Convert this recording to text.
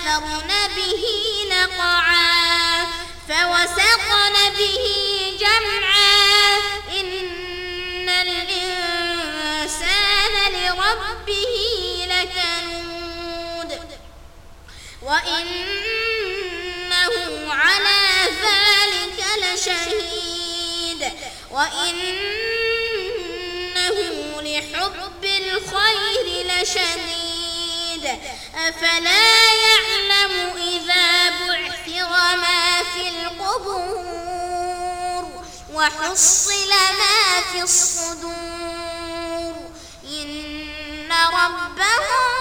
فأثرن به نقعا فوسطن به جمعا إن الإنسان لربه لكنود وإنه على ذلك لشهيد وإنه لحب الخير لشديد أفلا يعلم إذا بعثر ما في القبور وحصل ما في الصدور إن ربهم